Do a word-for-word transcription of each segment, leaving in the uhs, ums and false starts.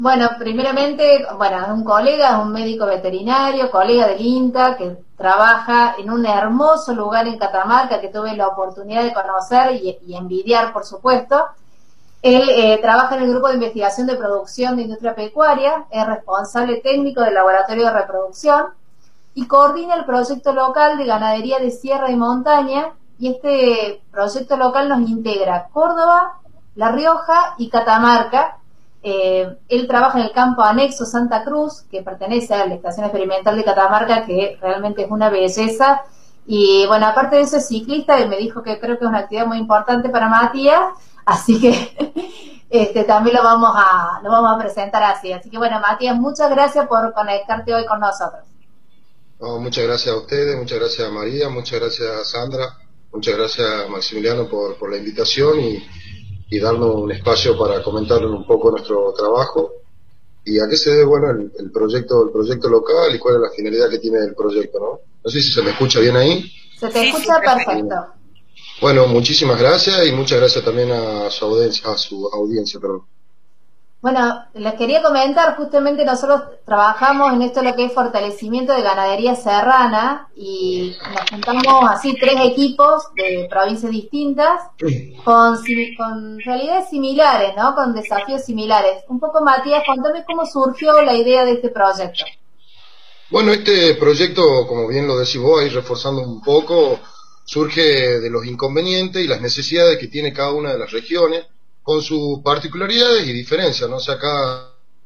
Bueno, primeramente, bueno, un colega, un médico veterinario, colega del INTA, que trabaja en un hermoso lugar en Catamarca que tuve la oportunidad de conocer y, y envidiar, por supuesto. Él eh, trabaja en el grupo de investigación de producción de industria pecuaria, es responsable técnico del laboratorio de reproducción y coordina el proyecto local de ganadería de sierra y montaña, y este proyecto local nos integra Córdoba, La Rioja y Catamarca. Eh, él trabaja en el campo anexo Santa Cruz, que pertenece a la Estación Experimental de Catamarca, que realmente es una belleza. Y bueno, aparte de eso es ciclista, y me dijo que creo que es una actividad muy importante para Matías, así que este, también lo vamos a lo vamos a presentar así. Así que bueno, Matías, muchas gracias por conectarte hoy con nosotros. No, muchas gracias a ustedes, muchas gracias a María, muchas gracias a Sandra, muchas gracias a Maximiliano por, por la invitación y, y darnos un espacio para comentarles un poco nuestro trabajo y a qué se debe, bueno, el, el proyecto el proyecto local y cuál es la finalidad que tiene el proyecto, ¿no? No sé si se me escucha bien ahí. Se te escucha perfecto. Bueno, muchísimas gracias y muchas gracias también a su audiencia, a su audiencia, perdón. Bueno, les quería comentar, justamente nosotros trabajamos en esto lo que es fortalecimiento de ganadería serrana y nos juntamos así tres equipos de provincias distintas con, con realidades similares, ¿no? Con desafíos similares. Un poco, Matías, contame cómo surgió la idea de este proyecto. Bueno, este proyecto, como bien lo decís vos, ahí reforzando un poco, surge de los inconvenientes y las necesidades que tiene cada una de las regiones, con sus particularidades y diferencias, ¿no? O sea, cada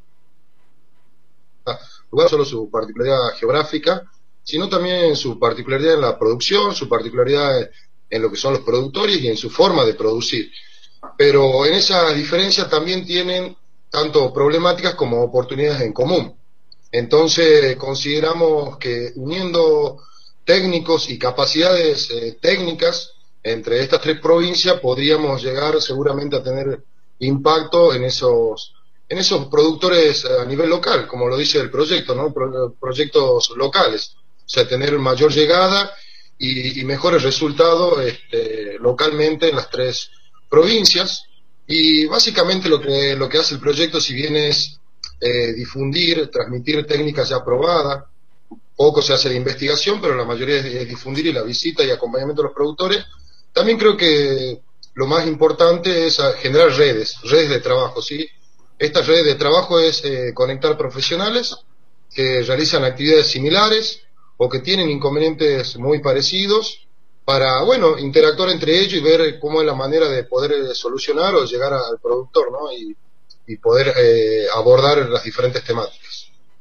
lugar no solo su particularidad geográfica, sino también su particularidad en la producción, su particularidad en lo que son los productores y en su forma de producir. Pero en esas diferencias también tienen tanto problemáticas como oportunidades en común. Entonces consideramos que uniendo técnicos y capacidades eh, técnicas entre estas tres provincias podríamos llegar seguramente a tener impacto en esos en esos productores a nivel local, como lo dice el proyecto, ¿no? Pro, proyectos locales, o sea, tener mayor llegada y, y mejores resultados este, localmente en las tres provincias. Y básicamente lo que lo que hace el proyecto, si bien es eh, difundir, transmitir técnicas ya probadas, poco se hace de investigación, pero la mayoría es, es difundir y la visita y acompañamiento de los productores. También creo que lo más importante es generar redes, redes de trabajo, ¿sí? Estas redes de trabajo es eh, conectar profesionales que realizan actividades similares o que tienen inconvenientes muy parecidos para, bueno, interactuar entre ellos y ver cómo es la manera de poder solucionar o llegar al productor, ¿no? Y, y poder eh, abordar las diferentes temáticas.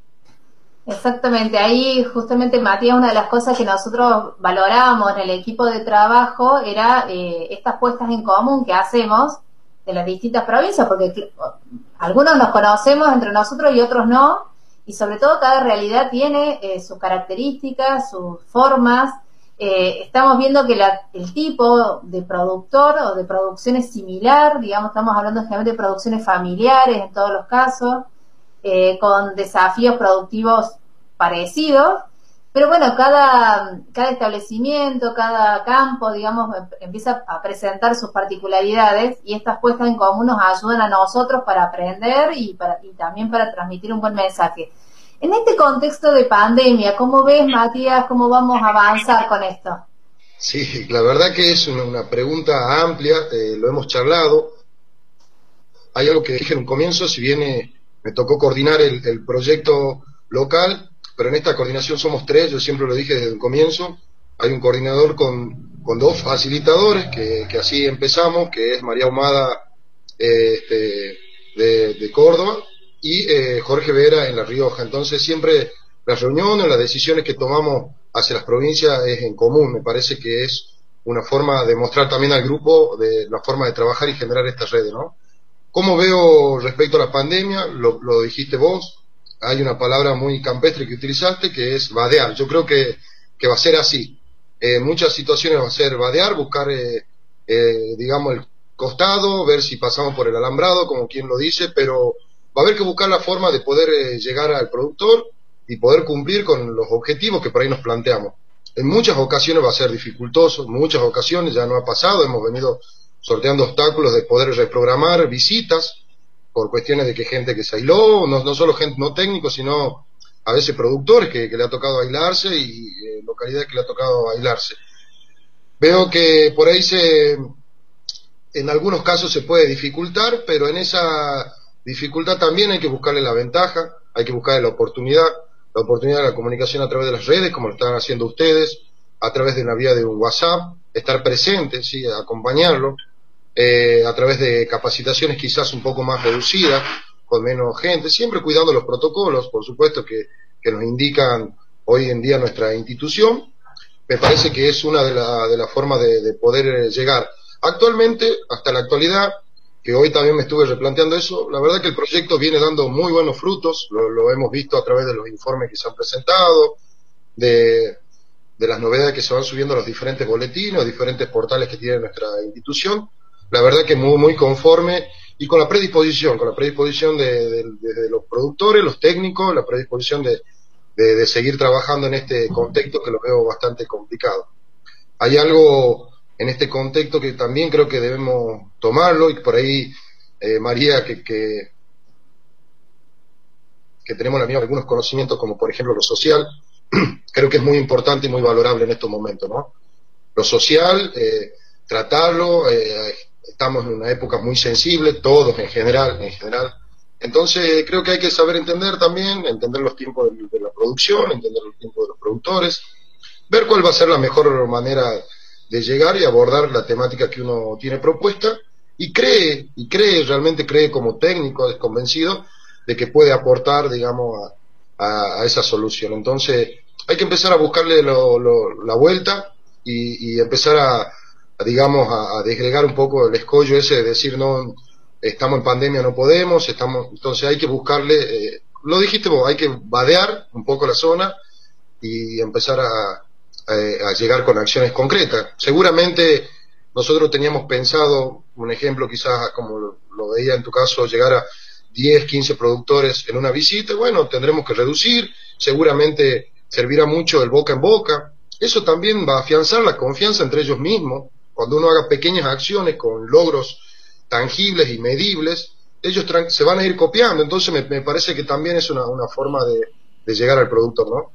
Exactamente, ahí justamente, Matías, una de las cosas que nosotros valorábamos en el equipo de trabajo era eh, estas puestas en común que hacemos de las distintas provincias, porque algunos nos conocemos entre nosotros y otros no, y sobre todo cada realidad tiene eh, sus características, sus formas. Eh, estamos viendo que la, el tipo de productor o de producción es similar, digamos, estamos hablando generalmente de producciones familiares en todos los casos, Eh, con desafíos productivos parecidos, pero bueno, cada, cada establecimiento, cada campo, digamos, empieza a presentar sus particularidades y estas puestas en común nos ayudan a nosotros para aprender y, para, y también para transmitir un buen mensaje. En este contexto de pandemia, ¿cómo ves, Matías, cómo vamos a avanzar con esto? Sí, la verdad que es una, una pregunta amplia, eh, lo hemos charlado. Hay algo que dije en un comienzo, si viene... Me tocó coordinar el, el proyecto local, pero en esta coordinación somos tres, yo siempre lo dije desde el comienzo. Hay un coordinador con, con dos facilitadores, que, que así empezamos, que es María Ahumada eh, este, de, de Córdoba y eh, Jorge Vera en La Rioja. Entonces siempre las reuniones, las decisiones que tomamos hacia las provincias es en común. Me parece que es una forma de mostrar también al grupo de la forma de trabajar y generar estas redes, ¿no? ¿Cómo veo respecto a la pandemia? Lo, lo dijiste vos, hay una palabra muy campestre que utilizaste, que es vadear. Yo creo que, que va a ser así. En eh, muchas situaciones va a ser vadear, buscar, eh, eh, digamos, el costado, ver si pasamos por el alambrado, como quien lo dice, pero va a haber que buscar la forma de poder eh, llegar al productor y poder cumplir con los objetivos que por ahí nos planteamos. En muchas ocasiones va a ser dificultoso, en muchas ocasiones ya no ha pasado, hemos venido sorteando obstáculos de poder reprogramar visitas, por cuestiones de que gente que se aisló, no, no solo gente no técnicos, sino a veces productores que, que le ha tocado aislarse y eh, localidades que le ha tocado aislarse. Veo que por ahí se, en algunos casos se puede dificultar, pero en esa dificultad también hay que buscarle la ventaja, hay que buscarle la oportunidad, la oportunidad de la comunicación a través de las redes, como lo están haciendo ustedes, a través de una vía de un WhatsApp, estar presente, sí, acompañarlo, eh, a través de capacitaciones quizás un poco más reducidas, con menos gente, siempre cuidando los protocolos, por supuesto, que, que nos indican hoy en día nuestra institución. Me parece que es una de las de la formas de, de poder llegar. Actualmente, hasta la actualidad, que hoy también me estuve replanteando eso, la verdad que el proyecto viene dando muy buenos frutos, lo, lo hemos visto a través de los informes que se han presentado, de, de las novedades que se van subiendo a los diferentes boletines, los diferentes portales que tiene nuestra institución. La verdad que muy, muy conforme y con la predisposición, con la predisposición de, de, de, de los productores, los técnicos, la predisposición de, de, de seguir trabajando en este contexto que lo veo bastante complicado. Hay algo en este contexto que también creo que debemos tomarlo, y por ahí, eh, María, que, que, que tenemos la misma, algunos conocimientos, como por ejemplo lo social, creo que es muy importante y muy valorable en estos momentos, ¿no? Lo social, eh, tratarlo, eh, estamos en una época muy sensible, todos en general, en general. Entonces creo que hay que saber entender también, entender los tiempos de, de la producción, entender los tiempos de los productores, ver cuál va a ser la mejor manera de llegar y abordar la temática que uno tiene propuesta, y cree, y cree, realmente cree como técnico, es convencido de que puede aportar, digamos, a, a, a esa solución. Entonces hay que empezar a buscarle lo, lo, la vuelta y, y empezar a, a digamos, a, a desgregar un poco el escollo ese de decir, no, estamos en pandemia, no podemos, estamos, entonces hay que buscarle, eh, lo dijiste vos, hay que vadear un poco la zona y empezar a a llegar con acciones concretas. Seguramente nosotros teníamos pensado, un ejemplo quizás como lo, lo veía en tu caso, llegar a diez, quince productores en una visita. Bueno, tendremos que reducir, seguramente servirá mucho el boca en boca. Eso también va a afianzar la confianza entre ellos mismos. Cuando uno haga pequeñas acciones con logros tangibles y medibles, ellos se van a ir copiando. Entonces me, me parece que también es una, una forma de, de llegar al productor, ¿no?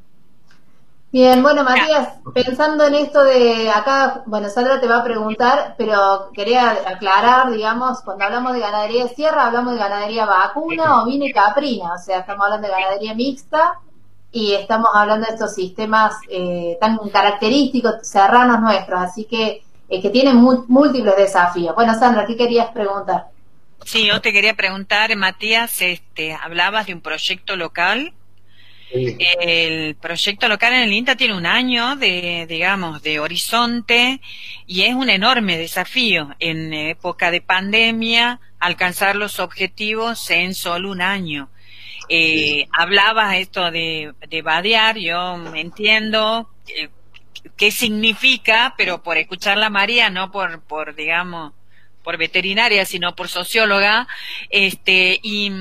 Bien, bueno, Matías, pensando en esto de acá, bueno, Sandra te va a preguntar, pero quería aclarar, digamos, cuando hablamos de ganadería de sierra, hablamos de ganadería vacuna, ovina y caprina, o sea, estamos hablando de ganadería mixta y estamos hablando de estos sistemas eh, tan característicos, serranos nuestros, así que eh, que tienen mu múltiples desafíos. Bueno, Sandra, ¿qué querías preguntar? Sí, yo te quería preguntar, Matías, este, hablabas de un proyecto local. Sí. El proyecto local en el INTA tiene un año de, digamos, de horizonte, y es un enorme desafío en época de pandemia alcanzar los objetivos en solo un año. Eh, sí. Hablabas esto de, de vadear, yo entiendo eh, qué significa, pero por escucharla a María, no por, por digamos, por veterinaria, sino por socióloga, este, y,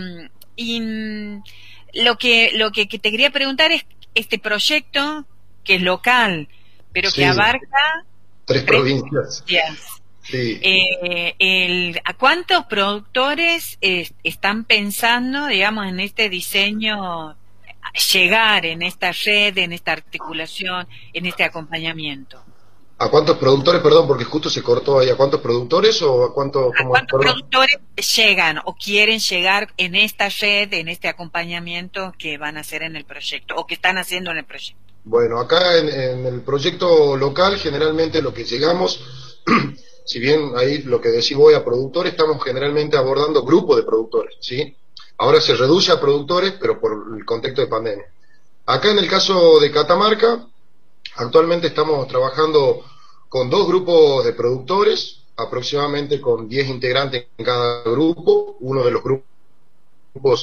y Lo que lo que, que te quería preguntar es este proyecto que es local, pero sí, que abarca tres, tres provincias. Sí. Eh, el, ¿A cuántos productores eh, están pensando, digamos, en este diseño, llegar en esta red, en esta articulación, en este acompañamiento? ¿A cuántos productores, perdón, porque justo se cortó ahí, a cuántos productores o a cuántos... ¿A cuántos productores llegan o quieren llegar en esta red, en este acompañamiento que van a hacer en el proyecto o que están haciendo en el proyecto? Bueno, acá en, en el proyecto local generalmente lo que llegamos, si bien ahí lo que decís voy a productores, estamos generalmente abordando grupos de productores, ¿sí? Ahora se reduce a productores, pero por el contexto de pandemia. Acá en el caso de Catamarca, actualmente estamos trabajando con dos grupos de productores, aproximadamente con diez integrantes en cada grupo. Uno de los grupos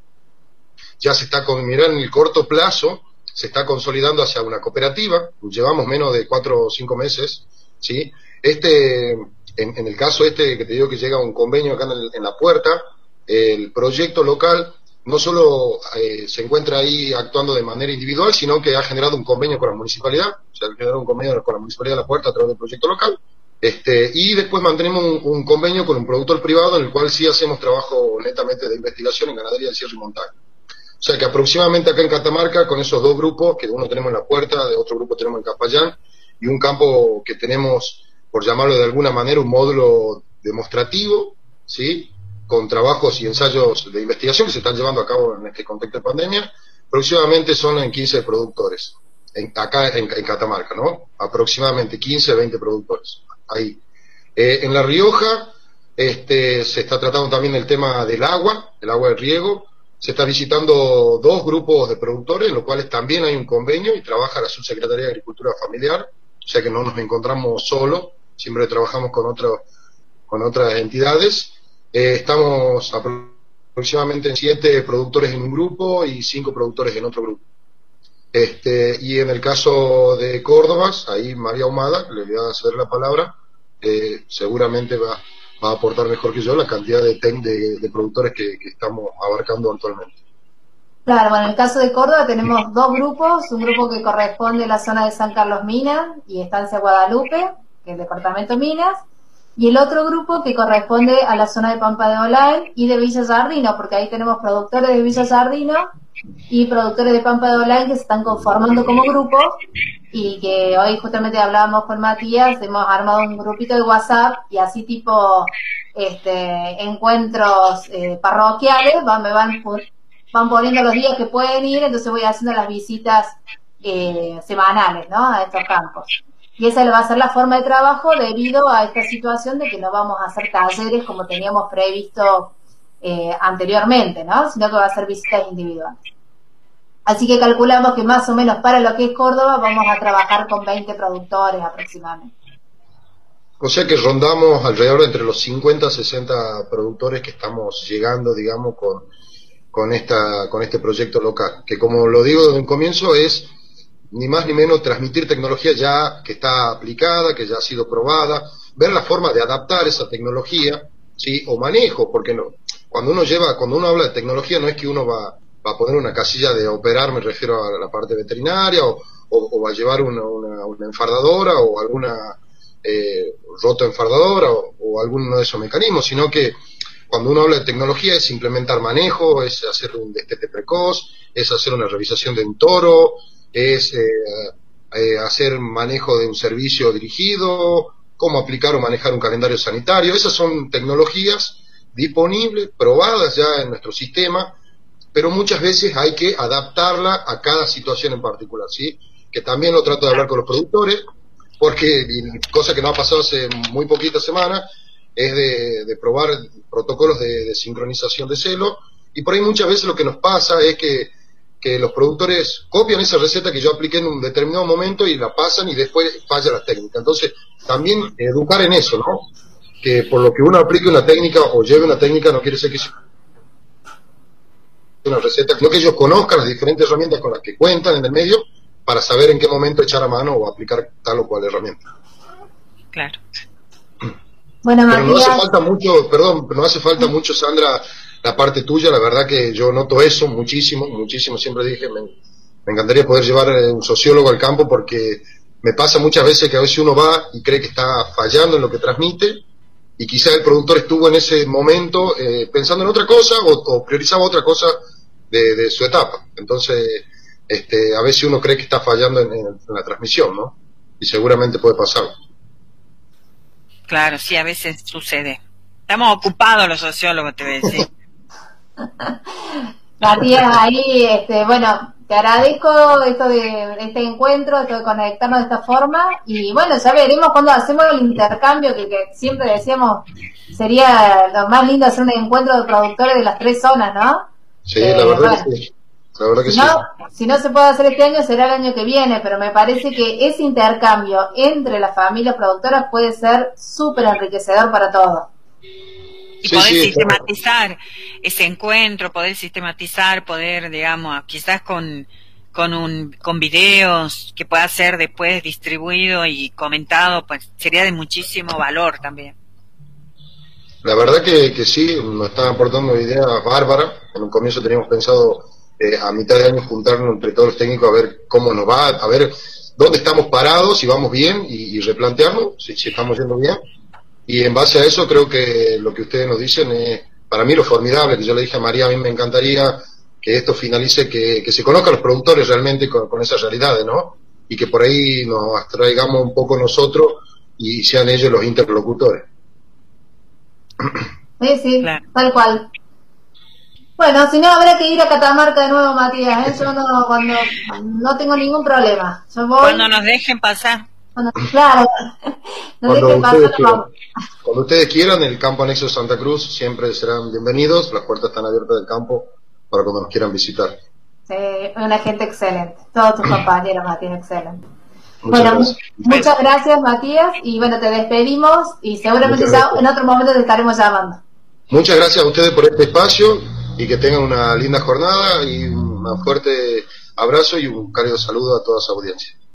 ya se está, con, mirá, en el corto plazo, se está consolidando hacia una cooperativa. Llevamos menos de cuatro o cinco meses, ¿sí? Este, en, en el caso este que te digo que llega un convenio acá en, el, en la puerta, el proyecto local no solo eh, se encuentra ahí actuando de manera individual, sino que ha generado un convenio con la municipalidad, o sea, ha generado un convenio con la municipalidad de La Puerta a través del proyecto local, Este, y después mantenemos un, un convenio con un productor privado en el cual sí hacemos trabajo netamente de investigación en ganadería de cierre y montaje. O sea que aproximadamente acá en Catamarca, con esos dos grupos, que uno tenemos en La Puerta, de otro grupo tenemos en Capayán, y un campo que tenemos, por llamarlo de alguna manera, un módulo demostrativo, ¿sí?, con trabajos y ensayos de investigación que se están llevando a cabo en este contexto de pandemia, aproximadamente son en quince productores, en, acá en, en Catamarca, ¿no? Aproximadamente quince, veinte productores, ahí. Eh, en La Rioja, este, se está tratando también el tema del agua, el agua de riego. Se está visitando dos grupos de productores, en los cuales también hay un convenio y trabaja la Subsecretaría de Agricultura Familiar, o sea que no nos encontramos solos, siempre trabajamos con, otro, con otras entidades. Eh, estamos aproximadamente en siete productores en un grupo y cinco productores en otro grupo. Este, y en el caso de Córdoba, ahí María Ahumada, le voy a ceder la palabra, eh, seguramente va... va a aportar mejor que yo la cantidad de, ten, de, de productores que, que estamos abarcando actualmente. Claro, bueno, en el caso de Córdoba tenemos dos grupos, un grupo que corresponde a la zona de San Carlos Minas y Estancia Guadalupe, que es el departamento Minas, y el otro grupo que corresponde a la zona de Pampa de Olay y de Villa Sardino, porque ahí tenemos productores de Villa Sardino y productores de Pampa de Olay que se están conformando como grupo, y que hoy justamente hablábamos con Matías, hemos armado un grupito de WhatsApp y así tipo este encuentros eh, parroquiales, van, me van, van poniendo los días que pueden ir, entonces voy haciendo las visitas eh, semanales, ¿no?, a estos campos. Y esa va a ser la forma de trabajo debido a esta situación de que no vamos a hacer talleres como teníamos previsto eh, anteriormente, ¿no?, sino que va a ser visitas individuales. Así que calculamos que más o menos para lo que es Córdoba vamos a trabajar con veinte productores aproximadamente. O sea que rondamos alrededor de entre los cincuenta a sesenta productores que estamos llegando, digamos, con, con, esta, con este proyecto local, que como lo digo desde un comienzo es ni más ni menos transmitir tecnología ya que está aplicada, que ya ha sido probada, ver la forma de adaptar esa tecnología, ¿sí?, o manejo, porque no, cuando uno lleva, cuando uno habla de tecnología no es que uno va va a poner una casilla de operar, me refiero a la parte veterinaria, o, o, o va a llevar una, una, una enfardadora o alguna eh, rotoenfardadora o, o alguno de esos mecanismos, sino que cuando uno habla de tecnología es implementar manejo, es hacer un destete precoz, es hacer una revisación de un toro, es eh, eh, hacer manejo de un servicio dirigido, cómo aplicar o manejar un calendario sanitario. Esas son tecnologías disponibles, probadas ya en nuestro sistema, pero muchas veces hay que adaptarla a cada situación en particular, ¿sí? Que también lo trato de hablar con los productores, porque, cosa que nos ha pasado hace muy poquitas semanas, es de, de probar protocolos de, de sincronización de celo, y por ahí muchas veces lo que nos pasa es que, que los productores copian esa receta que yo apliqué en un determinado momento y la pasan y después falla la técnica. Entonces, también educar en eso, ¿no? Que por lo que uno aplique una técnica o lleve una técnica no quiere decir que una receta, sino que ellos conozcan las diferentes herramientas con las que cuentan en el medio para saber en qué momento echar a mano o aplicar tal o cual herramienta. Claro. Bueno, pero Matías, no hace falta mucho, perdón, no hace falta mucho, Sandra, la parte tuya, la verdad que yo noto eso muchísimo, muchísimo, siempre dije, me, me encantaría poder llevar un sociólogo al campo, porque me pasa muchas veces que a veces uno va y cree que está fallando en lo que transmite, y quizá el productor estuvo en ese momento eh, pensando en otra cosa o, o priorizaba otra cosa de, de su etapa. Entonces, este, a veces uno cree que está fallando en, en, en la transmisión, ¿no? Y seguramente puede pasar. Claro, sí, a veces sucede. Estamos ocupados los sociólogos, te voy a decir. Matías, ahí, este, bueno, te agradezco esto de este encuentro, esto de conectarnos de esta forma, y bueno, ya veremos cuando hacemos el intercambio, que, que siempre decíamos sería lo más lindo hacer un encuentro de productores de las tres zonas, ¿no? Sí, eh, la verdad bueno, que sí. La verdad que si sí. no, si no se puede hacer este año, será el año que viene, pero me parece que ese intercambio entre las familias productoras puede ser súper enriquecedor para todos. Y Sí, poder sí, sistematizar claro. ese encuentro, poder sistematizar, poder, digamos, quizás con con un con videos que pueda ser después distribuido y comentado, pues sería de muchísimo valor también. La verdad que, que sí, nos están aportando ideas bárbaras. En un comienzo teníamos pensado eh, a mitad de año juntarnos entre todos los técnicos a ver cómo nos va, a ver dónde estamos parados, si vamos bien, y, y replantearnos si, si estamos yendo bien. Y en base a eso creo que lo que ustedes nos dicen es, para mí, lo formidable, que yo le dije a María, a mí me encantaría que esto finalice, que, que se conozcan los productores realmente con, con esas realidades, ¿no? Y que por ahí nos abstraigamos un poco nosotros y sean ellos los interlocutores. Sí, sí, claro. Tal cual. Bueno, si no, habrá que ir a Catamarca de nuevo, Matías, ¿eh? Yo no, cuando, no tengo ningún problema. Yo voy... Cuando nos dejen pasar. Cuando, claro, nos cuando dejen ustedes pasar, quieran. vamos. Cuando ustedes quieran, el campo anexo Santa Cruz siempre serán bienvenidos, las puertas están abiertas del campo para cuando nos quieran visitar. Sí, una gente excelente, todos tus compañeros, Matías, excelente. Muchas bueno, gracias. muchas gracias, Matías, y bueno, te despedimos y seguramente ya en otro momento te estaremos llamando. Muchas gracias a ustedes por este espacio y que tengan una linda jornada y un fuerte abrazo y un cálido saludo a toda su audiencia.